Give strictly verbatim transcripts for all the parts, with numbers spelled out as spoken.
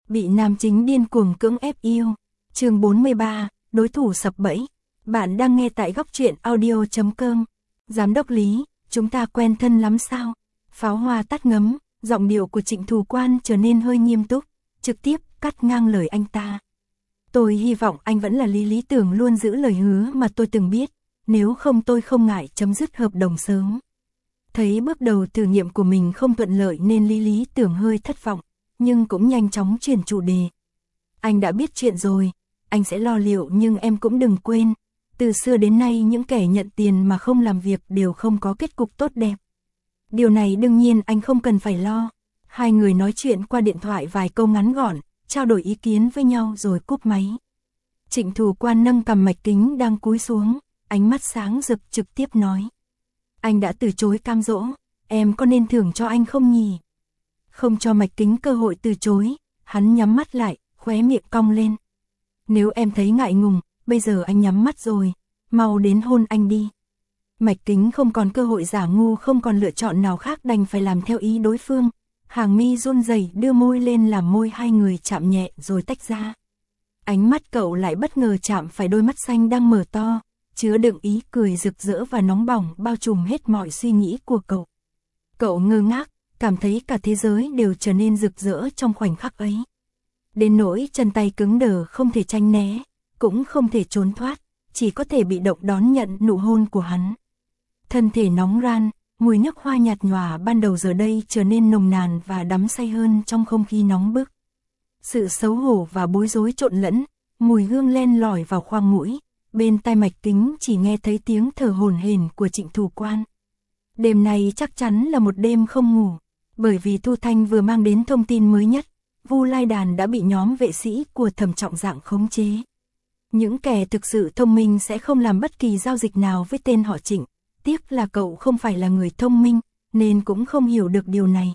Bị nam chính điên cuồng cưỡng ép yêu. Chương bốn mươi ba, đối thủ sập bẫy. Bạn đang nghe tại góc truyện audio chấm com. Giám đốc Lý, chúng ta quen thân lắm sao? Pháo hoa tắt ngấm, giọng điệu của Trịnh Thù Quan trở nên hơi nghiêm túc, trực tiếp cắt ngang lời anh ta. Tôi hy vọng anh vẫn là Lý Lý Tưởng luôn giữ lời hứa mà tôi từng biết, nếu không tôi không ngại chấm dứt hợp đồng sớm. Thấy bước đầu thử nghiệm của mình không thuận lợi nên Lý Lý Tưởng hơi thất vọng, nhưng cũng nhanh chóng chuyển chủ đề. Anh đã biết chuyện rồi, anh sẽ lo liệu, nhưng em cũng đừng quên, từ xưa đến nay những kẻ nhận tiền mà không làm việc đều không có kết cục tốt đẹp. Điều này đương nhiên anh không cần phải lo. Hai người nói chuyện qua điện thoại vài câu ngắn gọn, trao đổi ý kiến với nhau rồi cúp máy. Trịnh Thù Quan nâng cằm Mạch Kính đang cúi xuống, ánh mắt sáng rực trực tiếp nói. Anh đã từ chối cam dỗ, em có nên thưởng cho anh không nhỉ? Không cho Mạch Kính cơ hội từ chối, hắn nhắm mắt lại, khóe miệng cong lên. Nếu em thấy ngại ngùng, bây giờ anh nhắm mắt rồi, mau đến hôn anh đi. Mạch Kính không còn cơ hội giả ngu, không còn lựa chọn nào khác, đành phải làm theo ý đối phương. Hàng mi run rẩy đưa môi lên làm môi hai người chạm nhẹ rồi tách ra. Ánh mắt cậu lại bất ngờ chạm phải đôi mắt xanh đang mở to, chứa đựng ý cười rực rỡ và nóng bỏng bao trùm hết mọi suy nghĩ của cậu. Cậu ngơ ngác, cảm thấy cả thế giới đều trở nên rực rỡ trong khoảnh khắc ấy. Đến nỗi chân tay cứng đờ không thể tránh né, cũng không thể trốn thoát, chỉ có thể bị động đón nhận nụ hôn của hắn. Thân thể nóng ran, mùi nước hoa nhạt nhòa ban đầu giờ đây trở nên nồng nàn và đắm say hơn trong không khí nóng bức. Sự xấu hổ và bối rối trộn lẫn, mùi hương len lỏi vào khoang mũi, bên tai Mạch Kính chỉ nghe thấy tiếng thở hổn hển của Trịnh Thù Quan. Đêm này chắc chắn là một đêm không ngủ, bởi vì Thu Thanh vừa mang đến thông tin mới nhất, Vu Lai Đàn đã bị nhóm vệ sĩ của Thẩm Trọng Dạng khống chế. Những kẻ thực sự thông minh sẽ không làm bất kỳ giao dịch nào với tên họ Trịnh. Tiếc là cậu không phải là người thông minh, nên cũng không hiểu được điều này.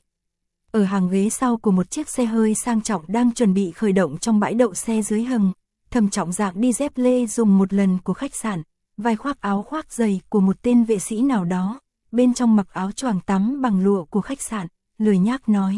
Ở hàng ghế sau của một chiếc xe hơi sang trọng đang chuẩn bị khởi động trong bãi đậu xe dưới hầm, Thẩm Trọng Dạng đi dép lê dùng một lần của khách sạn, vai khoác áo khoác dày của một tên vệ sĩ nào đó, bên trong mặc áo choàng tắm bằng lụa của khách sạn, lười nhác nói.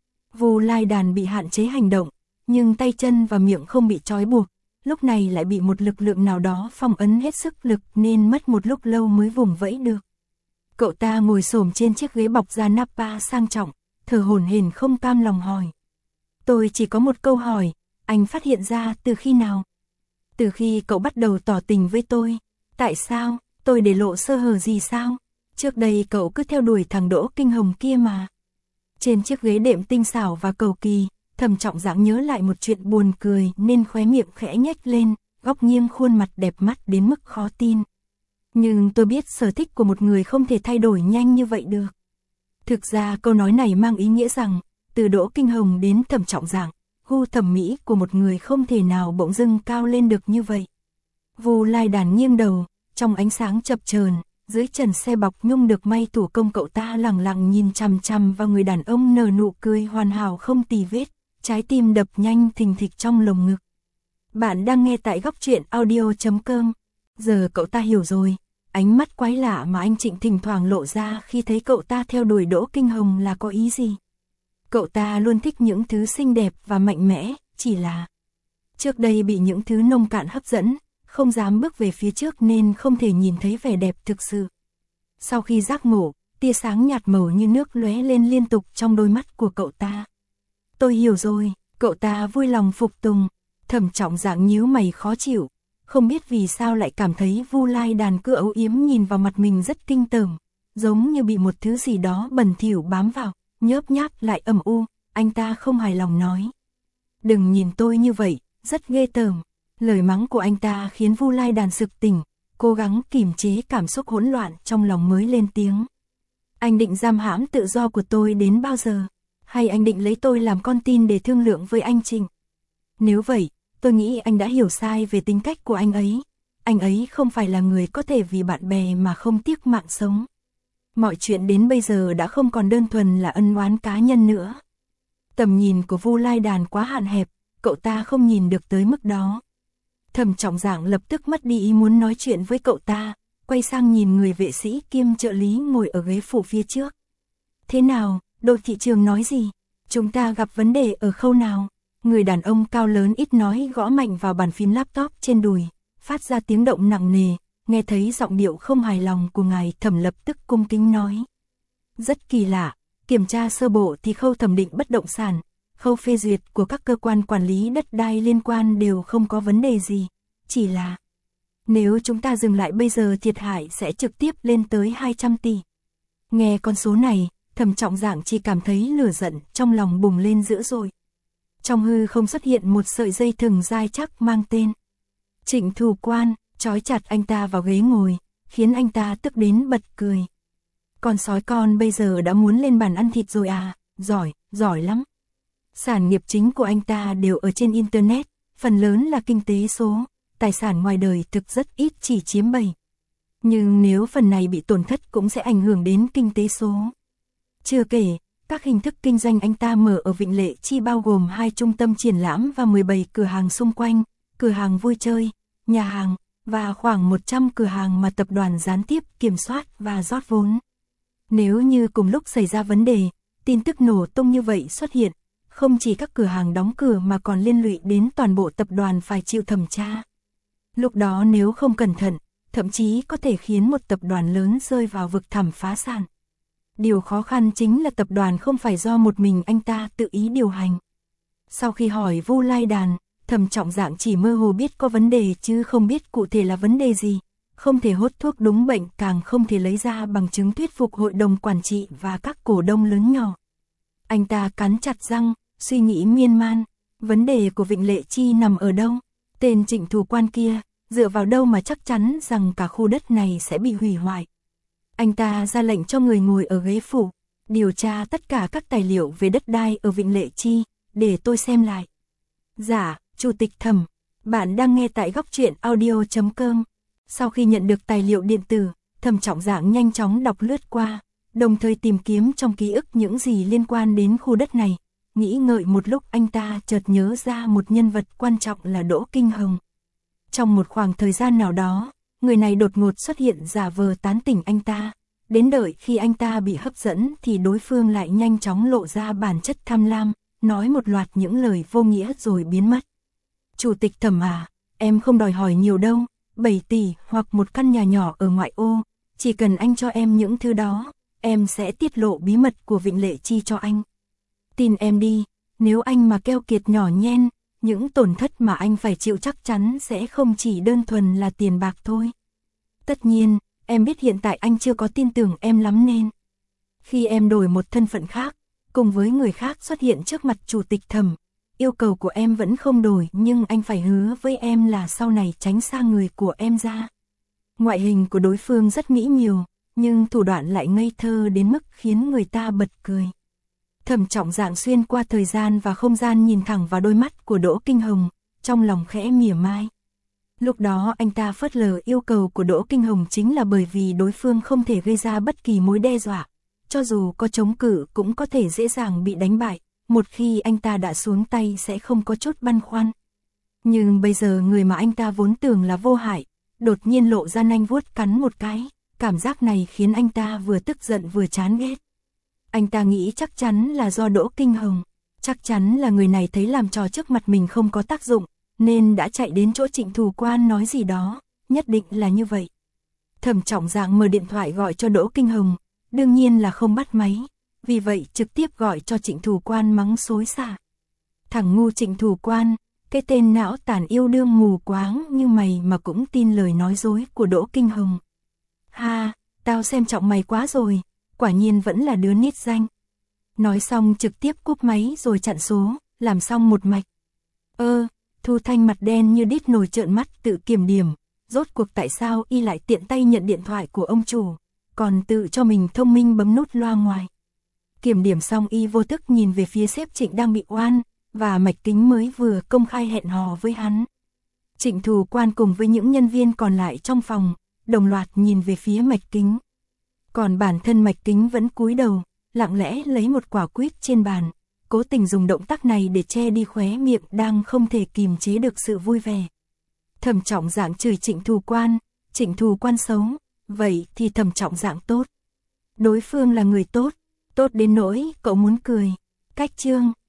Vu Lai Đàn bị hạn chế hành động, nhưng tay chân và miệng không bị trói buộc, lúc này lại bị một lực lượng nào đó phong ấn hết sức lực nên mất một lúc lâu mới vùng vẫy được. Cậu ta ngồi xổm trên chiếc ghế bọc da nappa sang trọng, thở hổn hển không cam lòng hỏi. Tôi chỉ có một câu hỏi, anh phát hiện ra từ khi nào? Từ khi cậu bắt đầu tỏ tình với tôi. Tại sao? Tôi để lộ sơ hở gì sao? Trước đây cậu cứ theo đuổi thằng Đỗ Kinh Hồng kia mà. Trên chiếc ghế đệm tinh xảo và cầu kỳ, Thẩm Trọng Dạng nhớ lại một chuyện buồn cười nên khóe miệng khẽ nhếch lên, góc nghiêng khuôn mặt đẹp mắt đến mức khó tin. Nhưng tôi biết sở thích của một người không thể thay đổi nhanh như vậy được. Thực ra câu nói này mang ý nghĩa rằng, từ Đỗ Kinh Hồng đến Thẩm Trọng Dạng, gu thẩm mỹ của một người không thể nào bỗng dưng cao lên được như vậy. Vu Lai Đàn nghiêng đầu, trong ánh sáng chập chờn, dưới trần xe bọc nhung được may thủ công, cậu ta lẳng lặng nhìn chằm chằm vào người đàn ông nở nụ cười hoàn hảo không tì vết, trái tim đập nhanh thình thịch trong lồng ngực. Bạn đang nghe tại góc truyện audio chấm com. Giờ cậu ta hiểu rồi, ánh mắt quái lạ mà anh Trịnh thỉnh thoảng lộ ra khi thấy cậu ta theo đuổi Đỗ Kinh Hồng là có ý gì. Cậu ta luôn thích những thứ xinh đẹp và mạnh mẽ, chỉ là trước đây bị những thứ nông cạn hấp dẫn, không dám bước về phía trước nên không thể nhìn thấy vẻ đẹp thực sự. Sau khi giác ngộ, tia sáng nhạt màu như nước lóe lên liên tục trong đôi mắt của cậu ta. Tôi hiểu rồi, cậu ta vui lòng phục tùng. Thẩm Trọng Dạng nhíu mày khó chịu, không biết vì sao lại cảm thấy Vu Lai Đàn cứ âu yếm nhìn vào mặt mình rất kinh tởm, giống như bị một thứ gì đó bẩn thỉu bám vào, nhớp nháp lại âm u. Anh ta không hài lòng nói. Đừng nhìn tôi như vậy, rất ghê tởm. Lời mắng của anh ta khiến Vu Lai Đàn sực tỉnh, cố gắng kìm chế cảm xúc hỗn loạn trong lòng mới lên tiếng. Anh định giam hãm tự do của tôi đến bao giờ? Hay anh định lấy tôi làm con tin để thương lượng với anh Trịnh? Nếu vậy, tôi nghĩ anh đã hiểu sai về tính cách của anh ấy. Anh ấy không phải là người có thể vì bạn bè mà không tiếc mạng sống. Mọi chuyện đến bây giờ đã không còn đơn thuần là ân oán cá nhân nữa. Tầm nhìn của Vu Lai Đàn quá hạn hẹp, cậu ta không nhìn được tới mức đó. Thẩm Trọng Dạng lập tức mất đi ý muốn nói chuyện với cậu ta, quay sang nhìn người vệ sĩ kiêm trợ lý ngồi ở ghế phụ phía trước. Thế nào, đội thị trường nói gì? Chúng ta gặp vấn đề ở khâu nào? Người đàn ông cao lớn ít nói gõ mạnh vào bàn phím laptop trên đùi, phát ra tiếng động nặng nề, nghe thấy giọng điệu không hài lòng của ngài Thẩm lập tức cung kính nói. Rất kỳ lạ, kiểm tra sơ bộ thì khâu thẩm định bất động sản, khâu phê duyệt của các cơ quan quản lý đất đai liên quan đều không có vấn đề gì, chỉ là nếu chúng ta dừng lại bây giờ thiệt hại sẽ trực tiếp lên tới hai trăm tỷ. Nghe con số này, Thẩm Trọng Dạng chỉ cảm thấy lửa giận trong lòng bùng lên dữ dội. Trong hư không xuất hiện một sợi dây thừng dai chắc mang tên Trịnh Thù Quan, trói chặt anh ta vào ghế ngồi, khiến anh ta tức đến bật cười. Con sói con bây giờ đã muốn lên bàn ăn thịt rồi à, giỏi, giỏi lắm. Sản nghiệp chính của anh ta đều ở trên Internet, phần lớn là kinh tế số, tài sản ngoài đời thực rất ít chỉ chiếm bảy. Nhưng nếu phần này bị tổn thất cũng sẽ ảnh hưởng đến kinh tế số. Chưa kể, các hình thức kinh doanh anh ta mở ở Vịnh Lệ Chi bao gồm hai trung tâm triển lãm và mười bảy cửa hàng xung quanh, cửa hàng vui chơi, nhà hàng, và khoảng một trăm cửa hàng mà tập đoàn gián tiếp kiểm soát và rót vốn. Nếu như cùng lúc xảy ra vấn đề, tin tức nổ tung như vậy xuất hiện, không chỉ các cửa hàng đóng cửa mà còn liên lụy đến toàn bộ tập đoàn phải chịu thẩm tra. Lúc đó nếu không cẩn thận, thậm chí có thể khiến một tập đoàn lớn rơi vào vực thẳm phá sản. Điều khó khăn chính là tập đoàn không phải do một mình anh ta tự ý điều hành. Sau khi hỏi Vu Lai Đàn, Thẩm Trọng Dạng chỉ mơ hồ biết có vấn đề chứ không biết cụ thể là vấn đề gì. Không thể hốt thuốc đúng bệnh, càng không thể lấy ra bằng chứng thuyết phục hội đồng quản trị và các cổ đông lớn nhỏ. Anh ta cắn chặt răng, suy nghĩ miên man, vấn đề của Vịnh Lệ Chi nằm ở đâu? Tên Trịnh Thù Quan kia, dựa vào đâu mà chắc chắn rằng cả khu đất này sẽ bị hủy hoại? Anh ta ra lệnh cho người ngồi ở ghế phủ, điều tra tất cả các tài liệu về đất đai ở Vịnh Lệ Chi, để tôi xem lại. Dạ, Chủ tịch Thẩm, bạn đang nghe tại góc truyện audio chấm com. Sau khi nhận được tài liệu điện tử, Thẩm Trọng Dạng nhanh chóng đọc lướt qua, đồng thời tìm kiếm trong ký ức những gì liên quan đến khu đất này. Nghĩ ngợi một lúc anh ta chợt nhớ ra một nhân vật quan trọng là Đỗ Kinh Hồng. Trong một khoảng thời gian nào đó, người này đột ngột xuất hiện giả vờ tán tỉnh anh ta. Đến đợi khi anh ta bị hấp dẫn thì đối phương lại nhanh chóng lộ ra bản chất tham lam, nói một loạt những lời vô nghĩa rồi biến mất. Chủ tịch Thẩm à, em không đòi hỏi nhiều đâu, bảy tỷ hoặc một căn nhà nhỏ ở ngoại ô, chỉ cần anh cho em những thứ đó, em sẽ tiết lộ bí mật của Vịnh Lệ Chi cho anh. Tin em đi, nếu anh mà keo kiệt nhỏ nhen, những tổn thất mà anh phải chịu chắc chắn sẽ không chỉ đơn thuần là tiền bạc thôi. Tất nhiên, em biết hiện tại anh chưa có tin tưởng em lắm nên khi em đổi một thân phận khác, cùng với người khác xuất hiện trước mặt Chủ tịch Thẩm, yêu cầu của em vẫn không đổi, nhưng anh phải hứa với em là sau này tránh xa người của em ra. Ngoại hình của đối phương rất mỹ miều, nhưng thủ đoạn lại ngây thơ đến mức khiến người ta bật cười. Thẩm Trọng Dạng xuyên qua thời gian và không gian nhìn thẳng vào đôi mắt của Đỗ Kinh Hồng, trong lòng khẽ mỉa mai. Lúc đó anh ta phớt lờ yêu cầu của Đỗ Kinh Hồng chính là bởi vì đối phương không thể gây ra bất kỳ mối đe dọa, cho dù có chống cự cũng có thể dễ dàng bị đánh bại, một khi anh ta đã xuống tay sẽ không có chút băn khoăn. Nhưng bây giờ người mà anh ta vốn tưởng là vô hại, đột nhiên lộ ra nanh vuốt cắn một cái, cảm giác này khiến anh ta vừa tức giận vừa chán ghét. Anh ta nghĩ chắc chắn là do Đỗ Kinh Hồng, chắc chắn là người này thấy làm trò trước mặt mình không có tác dụng, nên đã chạy đến chỗ Trịnh Thù Quan nói gì đó, nhất định là như vậy. Thẩm Trọng Dạng mở điện thoại gọi cho Đỗ Kinh Hồng, đương nhiên là không bắt máy, vì vậy trực tiếp gọi cho Trịnh Thù Quan mắng xối xả. Thằng ngu Trịnh Thù Quan, cái tên não tàn yêu đương mù quáng như mày mà cũng tin lời nói dối của Đỗ Kinh Hồng. Ha, tao xem trọng mày quá rồi, quả nhiên vẫn là đứa nít danh. Nói xong trực tiếp cúp máy rồi chặn số, làm xong một mạch. Ơ, Thu Thanh mặt đen như đít nồi trợn mắt tự kiểm điểm, rốt cuộc tại sao y lại tiện tay nhận điện thoại của ông chủ, còn tự cho mình thông minh bấm nút loa ngoài. Kiểm điểm xong y vô thức nhìn về phía sếp Trịnh đang bị oan, và Mạch Kính mới vừa công khai hẹn hò với hắn. Trịnh Thù Quan cùng với những nhân viên còn lại trong phòng, đồng loạt nhìn về phía Mạch Kính. Còn bản thân Mạch Kính vẫn cúi đầu, lặng lẽ lấy một quả quýt trên bàn, cố tình dùng động tác này để che đi khóe miệng đang không thể kìm chế được sự vui vẻ. Thẩm Trọng Dạng chửi Trịnh Thù Quan, Trịnh Thù Quan xấu, vậy thì Thẩm Trọng Dạng tốt. Đối phương là người tốt, tốt đến nỗi cậu muốn cười. Cách chương